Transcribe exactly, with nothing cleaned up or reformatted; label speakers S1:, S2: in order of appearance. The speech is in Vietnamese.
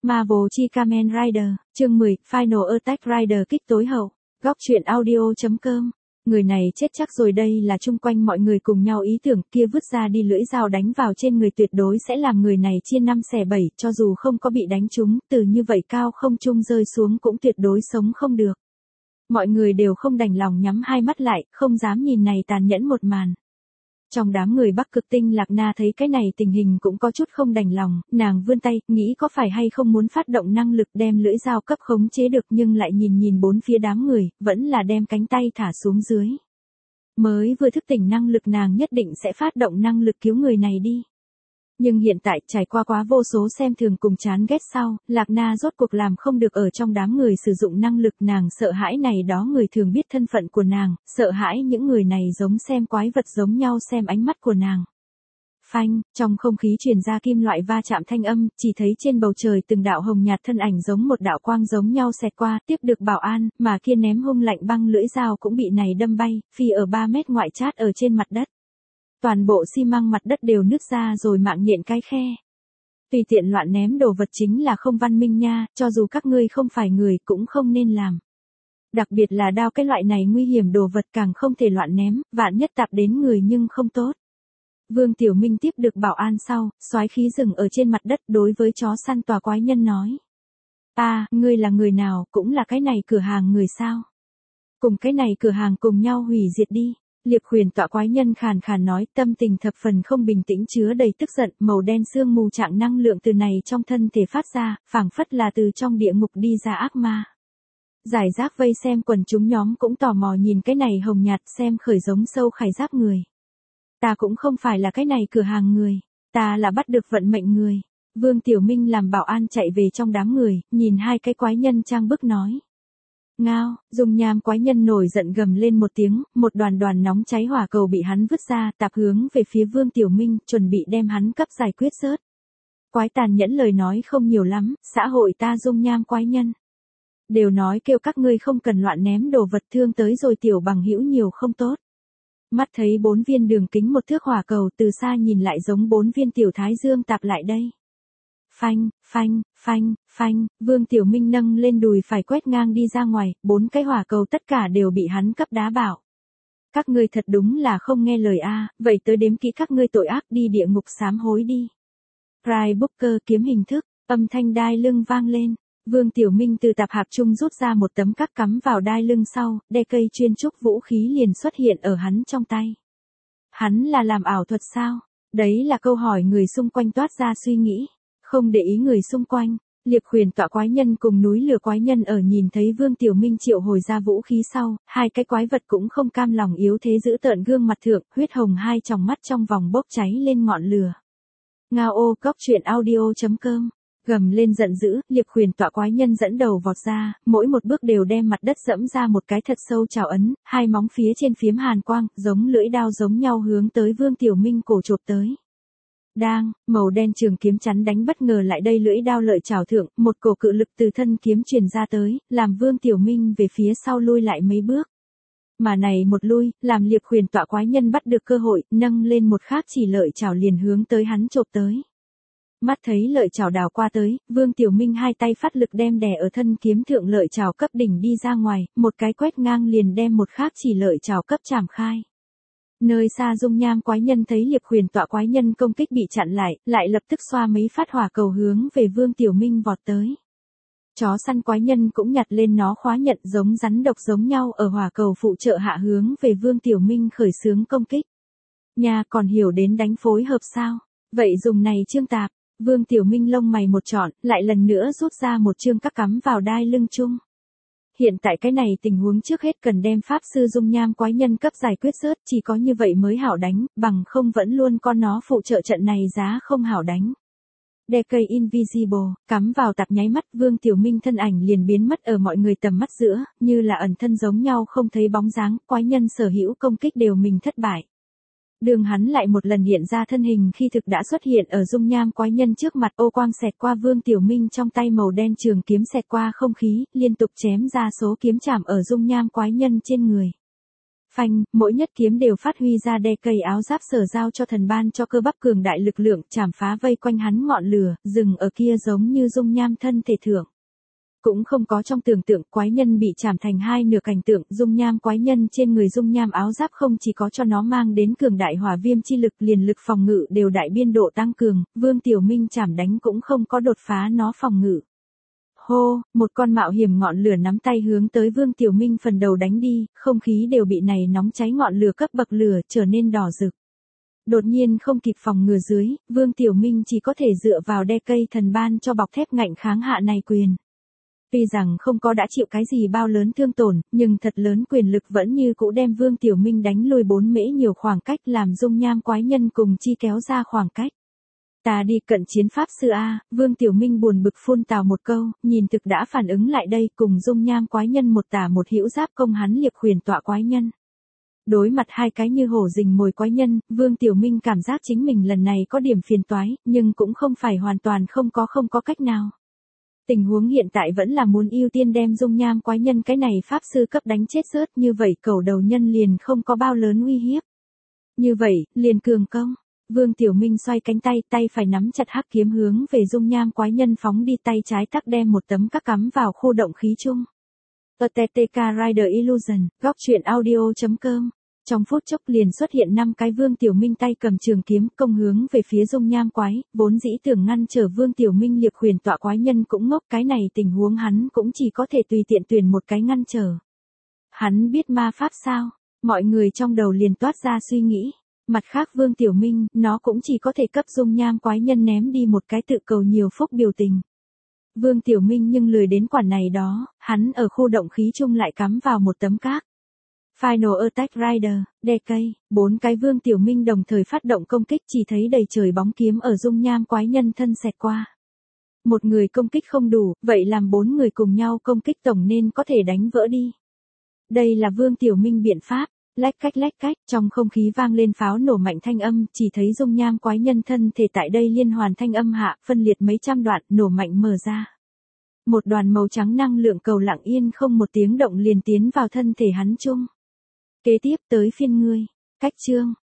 S1: Marvel chi Kamen Rider, chương mười, Final Attack Rider kích tối hậu. Góc truyện audio.com. Người này chết chắc rồi, đây là chung quanh mọi người cùng nhau ý tưởng, kia vứt ra đi lưỡi dao đánh vào trên người tuyệt đối sẽ làm người này chia năm xẻ bảy, cho dù không có bị đánh trúng, từ như vậy cao không trung rơi xuống cũng tuyệt đối sống không được. Mọi người đều không đành lòng nhắm hai mắt lại, không dám nhìn này tàn nhẫn một màn. Trong đám người Bắc Cực Tinh, Lạc Na thấy cái này tình hình cũng có chút không đành lòng, nàng vươn tay, nghĩ có phải hay không muốn phát động năng lực đem lưỡi dao cấp khống chế được, nhưng lại nhìn nhìn bốn phía đám người, vẫn là đem cánh tay thả xuống dưới. Mới vừa thức tỉnh năng lực, nàng nhất định sẽ phát động năng lực cứu người này đi. Nhưng hiện tại, trải qua quá vô số xem thường cùng chán ghét sau, Lạc Na rốt cuộc làm không được ở trong đám người sử dụng năng lực, nàng sợ hãi này đó người thường biết thân phận của nàng, sợ hãi những người này giống xem quái vật giống nhau xem ánh mắt của nàng. Phanh, trong không khí truyền ra kim loại va chạm thanh âm, chỉ thấy trên bầu trời từng đạo hồng nhạt thân ảnh giống một đạo quang giống nhau xẹt qua, tiếp được bảo an, mà kia ném hung lạnh băng lưỡi dao cũng bị này đâm bay, phi ở ba mét ngoại chát ở trên mặt đất. Toàn bộ xi măng mặt đất đều nứt ra rồi mạng nhện cái khe. Tùy tiện loạn ném đồ vật chính là không văn minh nha, cho dù các ngươi không phải người cũng không nên làm. Đặc biệt là đao, cái loại này nguy hiểm đồ vật càng không thể loạn ném, vạn nhất tạp đến người nhưng không tốt. Vương Tiểu Minh tiếp được bảo an sau, soái khí dừng ở trên mặt đất, đối với chó săn tòa quái nhân nói. À, ngươi là người nào, cũng là cái này cửa hàng người sao? Cùng cái này cửa hàng cùng nhau hủy diệt đi. Liệp Huyền tọa quái nhân khàn khàn nói, tâm tình thập phần không bình tĩnh, chứa đầy tức giận, màu đen sương mù trạng năng lượng từ này trong thân thể phát ra, phảng phất là từ trong địa ngục đi ra ác ma. Giải rác vây xem quần chúng nhóm cũng tò mò nhìn cái này hồng nhạt, xem khởi giống sâu khải giáp người. Ta cũng không phải là cái này cửa hàng người, ta là bắt được vận mệnh người. Vương Tiểu Minh làm bảo an chạy về trong đám người, nhìn hai cái quái nhân trang bức nói. Ngao, dung nham quái nhân nổi giận gầm lên một tiếng, một đoàn đoàn nóng cháy hỏa cầu bị hắn vứt ra, tạp hướng về phía Vương Tiểu Minh, chuẩn bị đem hắn cấp giải quyết rớt. Quái tàn nhẫn lời nói không nhiều lắm, xã hội ta dung nham quái nhân. Đều nói kêu các ngươi không cần loạn ném đồ vật, thương tới rồi tiểu bằng hữu nhiều không tốt. Mắt thấy bốn viên đường kính một thước hỏa cầu, từ xa nhìn lại giống bốn viên tiểu thái dương tạp lại đây. Phanh, phanh, phanh, phanh, Vương Tiểu Minh nâng lên đùi phải quét ngang đi ra ngoài, bốn cái hỏa cầu tất cả đều bị hắn cấp đá bảo. Các ngươi thật đúng là không nghe lời a, vậy tới đếm kỹ các ngươi tội ác, đi địa ngục sám hối đi. Cry Booker kiếm hình thức, âm thanh đai lưng vang lên. Vương Tiểu Minh từ tạp hạp trung rút ra một tấm cắt cắm vào đai lưng sau, đe cây chuyên trúc vũ khí liền xuất hiện ở hắn trong tay. Hắn là làm ảo thuật sao? Đấy là câu hỏi người xung quanh toát ra suy nghĩ. Không để ý người xung quanh, Liệp Huyền tọa quái nhân cùng núi lửa quái nhân ở nhìn thấy Vương Tiểu Minh triệu hồi ra vũ khí sau, hai cái quái vật cũng không cam lòng yếu thế, giữ tợn gương mặt thượng, huyết hồng hai tròng mắt trong vòng bốc cháy lên ngọn lửa. Ngao ô, Góc truyện audio.com. Gầm lên giận dữ, Liệp Huyền tọa quái nhân dẫn đầu vọt ra, mỗi một bước đều đem mặt đất dẫm ra một cái thật sâu trào ấn, hai móng phía trên phiếm hàn quang, giống lưỡi đao giống nhau hướng tới Vương Tiểu Minh cổ chộp tới. Đang, màu đen trường kiếm chắn đánh bất ngờ lại đây lưỡi đao lợi chảo thượng, một cổ cự lực từ thân kiếm truyền ra tới, làm Vương Tiểu Minh về phía sau lui lại mấy bước. Mà này một lui, làm Liệp Huyền tọa quái nhân bắt được cơ hội, nâng lên một khác chỉ lợi chảo liền hướng tới hắn chộp tới. Mắt thấy lợi chảo đào qua tới, Vương Tiểu Minh hai tay phát lực đem đè ở thân kiếm thượng lợi chảo cấp đỉnh đi ra ngoài, một cái quét ngang liền đem một khác chỉ lợi chảo cấp chảm khai. Nơi xa dung nham quái nhân thấy Liệp Huyền tọa quái nhân công kích bị chặn lại, lại lập tức xoa mấy phát hỏa cầu hướng về Vương Tiểu Minh vọt tới. Chó săn quái nhân cũng nhặt lên nó khóa nhận giống rắn độc giống nhau ở hỏa cầu phụ trợ hạ hướng về Vương Tiểu Minh khởi xướng công kích. Nhà còn hiểu đến đánh phối hợp sao? Vậy dùng này chương tạp. Vương Tiểu Minh lông mày một trọn, lại lần nữa rút ra một chương cắt cắm vào đai lưng chung. Hiện tại cái này tình huống trước hết cần đem pháp sư dung nham quái nhân cấp giải quyết rớt, chỉ có như vậy mới hảo đánh, bằng không vẫn luôn con nó phụ trợ trận này giá không hảo đánh. Decay Invisible, cắm vào tạp nháy mắt, Vương Tiểu Minh thân ảnh liền biến mất ở mọi người tầm mắt giữa, như là ẩn thân giống nhau không thấy bóng dáng, quái nhân sở hữu công kích đều mình thất bại. Đường hắn lại một lần hiện ra thân hình khi thực đã xuất hiện ở dung nham quái nhân trước mặt, ô quang xẹt qua Vương Tiểu Minh trong tay màu đen trường kiếm xẹt qua không khí, liên tục chém ra số kiếm chảm ở dung nham quái nhân trên người. Phanh, mỗi nhất kiếm đều phát huy ra đe cây áo giáp sở giao cho thần ban cho cơ bắp cường đại lực lượng, chảm phá vây quanh hắn ngọn lửa, dừng ở kia giống như dung nham thân thể thượng. Cũng không có trong tưởng tượng quái nhân bị chảm thành hai nửa cảnh tượng, dung nham quái nhân trên người dung nham áo giáp không chỉ có cho nó mang đến cường đại hỏa viêm chi lực, liền lực phòng ngự đều đại biên độ tăng cường, Vương Tiểu Minh chảm đánh cũng không có đột phá nó phòng ngự. Hô, một con mạo hiểm ngọn lửa nắm tay hướng tới Vương Tiểu Minh phần đầu đánh đi, không khí đều bị này nóng cháy ngọn lửa cấp bậc lửa trở nên đỏ rực. Đột nhiên không kịp phòng ngừa dưới, Vương Tiểu Minh chỉ có thể dựa vào đe cây thần ban cho bọc thép ngạnh kháng hạ này quyền. Tuy rằng không có đã chịu cái gì bao lớn thương tổn, nhưng thật lớn quyền lực vẫn như cũ đem Vương Tiểu Minh đánh lùi bốn mễ nhiều khoảng cách, làm dung nham quái nhân cùng chi kéo ra khoảng cách. Ta đi cận chiến pháp sư A, Vương Tiểu Minh buồn bực phun tào một câu, nhìn thực đã phản ứng lại đây, cùng dung nham quái nhân một tả một hữu giáp công hắn liệp huyền tọa quái nhân. Đối mặt hai cái như hổ rình mồi quái nhân, Vương Tiểu Minh cảm giác chính mình lần này có điểm phiền toái, nhưng cũng không phải hoàn toàn không có không có cách nào. Tình huống hiện tại vẫn là muốn ưu tiên đem dung nham quái nhân cái này pháp sư cấp đánh chết rớt, như vậy cầu đầu nhân liền không có bao lớn uy hiếp. Như vậy, liền cường công. Vương Tiểu Minh xoay cánh tay, tay phải nắm chặt hắc kiếm hướng về dung nham quái nhân phóng đi, tay trái tắc đem một tấm các cắm vào khu động khí chung. a tê tê ca Rider Illusion, góc truyện audio chấm com. Trong phút chốc liền xuất hiện năm cái Vương Tiểu Minh tay cầm trường kiếm công hướng về phía dung nham quái, vốn dĩ tưởng ngăn trở Vương Tiểu Minh liệp huyền tọa quái nhân cũng ngốc, cái này tình huống hắn cũng chỉ có thể tùy tiện tuyển một cái ngăn trở. Hắn biết ma pháp sao? Mọi người trong đầu liền toát ra suy nghĩ. Mặt khác Vương Tiểu Minh, nó cũng chỉ có thể cấp dung nham quái nhân ném đi một cái tự cầu nhiều phúc biểu tình. Vương Tiểu Minh nhưng lười đến quản này đó, hắn ở khu động khí chung lại cắm vào một tấm các. Final Attack Rider, đe cây, bốn cái Vương Tiểu Minh đồng thời phát động công kích, chỉ thấy đầy trời bóng kiếm ở dung nham quái nhân thân xẹt qua. Một người công kích không đủ, vậy làm bốn người cùng nhau công kích tổng nên có thể đánh vỡ đi. Đây là Vương Tiểu Minh biện pháp. Lách cách lách cách, trong không khí vang lên pháo nổ mạnh thanh âm, chỉ thấy dung nham quái nhân thân thể tại đây liên hoàn thanh âm hạ, phân liệt mấy trăm đoạn, nổ mạnh mở ra. Một đoàn màu trắng năng lượng cầu lặng yên không một tiếng động liền tiến vào thân thể hắn chung. Kế tiếp tới phiên ngươi, cách chương,